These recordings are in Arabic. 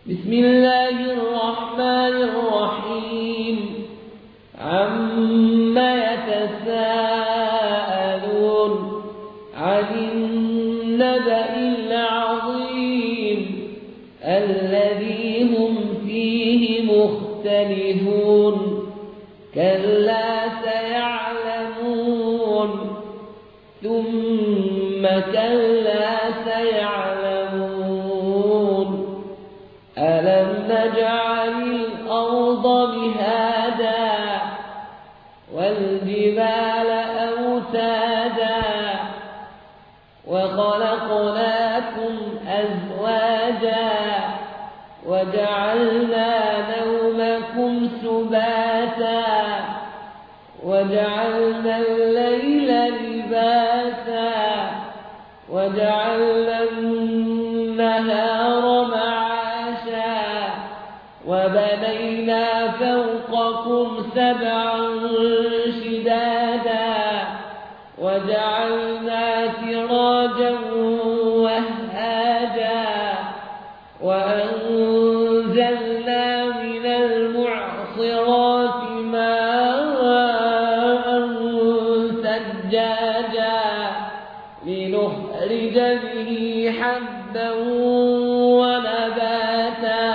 بسم الله الرحمن الرحيم عما يتساءلون عن النبأ العظيم الذي هم فيه مختلفون كلا سيعلمون ثم كلا سيعلمون ألم نجعل الأرض مهادا والجبال أوتادا وخلقناكم أزواجا وجعلنا نومكم سباتا وجعلنا الليل لباسا وجعلنا النهار معاشا وبنينا فوقكم سبعا شدادا وجعلنا سراجا وهاجا وأنزلنا من المعصرات ماء ثجاجا لنخرج به حبا ونباتا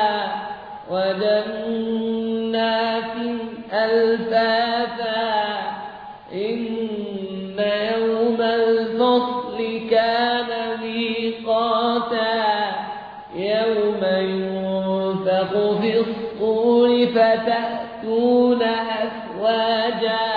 وجنات ألفافا إن يوم الفصل كان ميقاتا يوم ينفخ في الصور فتأتون أفواجا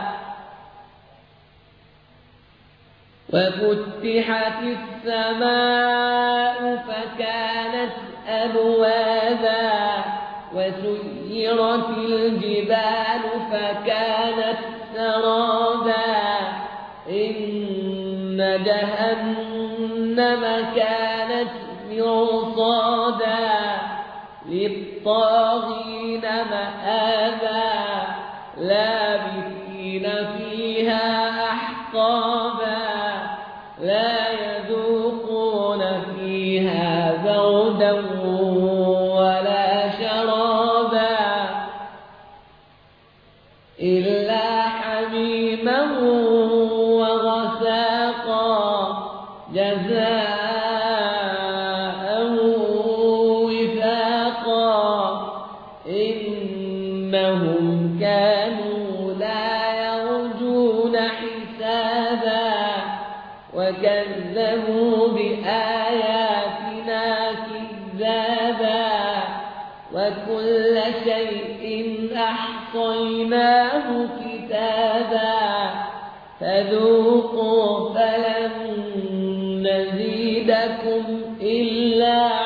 وفتحت السماء فكانت أبوابا وسيرت الجبال فكانت سرابا إن جهنم كانت مرصادا للطاغين مآبا لابثين فيها أحقابا لا يذوقون فيها بردا ولا شرابا إلا حميما وغساقا جزاء وفاقا إنهم كانوا لا يرجون حسابا وكذبوا بآياتنا كذابا وكل شيء أحصيناه كتابا فذوقوا فلن نزيدكم إلا